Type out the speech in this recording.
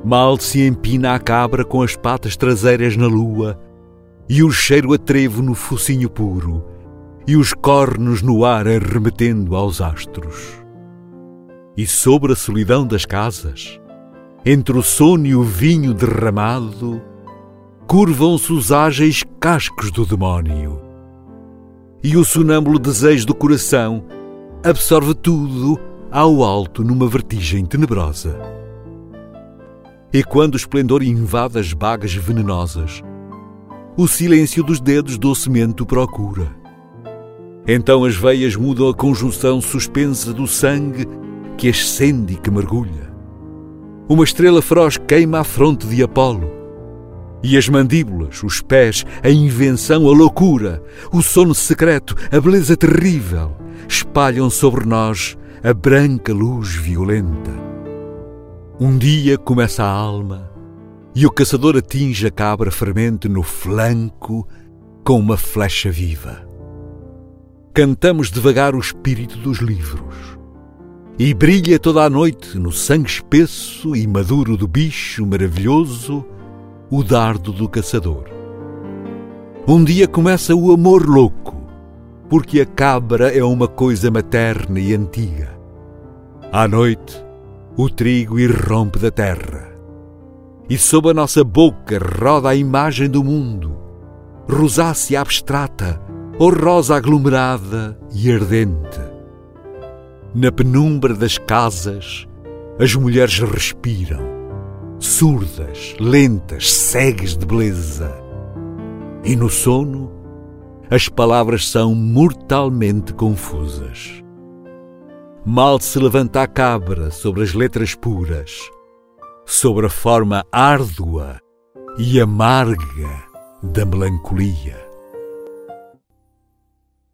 Mal se empina a cabra com as patas traseiras na lua, e o cheiro a trevo no focinho puro, e os cornos no ar arremetendo aos astros. E sobre a solidão das casas, entre o sono e o vinho derramado, curvam-se os ágeis cascos do demónio. E o sonâmbulo desejo do coração absorve tudo ao alto numa vertigem tenebrosa. E quando o esplendor invade as bagas venenosas, o silêncio dos dedos docemente o procura. Então as veias mudam a conjunção suspensa do sangue que ascende e que mergulha. Uma estrela feroz queima a fronte de Apolo, e as mandíbulas, os pés, a invenção, a loucura, o sono secreto, a beleza terrível, espalham sobre nós a branca luz violenta. Um dia começa a alma, e o caçador atinge a cabra fermente no flanco com uma flecha viva. Cantamos devagar o espírito dos livros, e brilha toda a noite no sangue espesso e maduro do bicho maravilhoso o dardo do caçador. Um dia começa o amor louco, porque a cabra é uma coisa materna e antiga. À noite, o trigo irrompe da terra, e sob a nossa boca roda a imagem do mundo, rosácea abstrata ou rosa aglomerada e ardente. Na penumbra das casas, as mulheres respiram, surdas, lentas, cegas de beleza. E no sono, as palavras são mortalmente confusas. Mal se levanta a cabra sobre as letras puras, sobre a forma árdua e amarga da melancolia.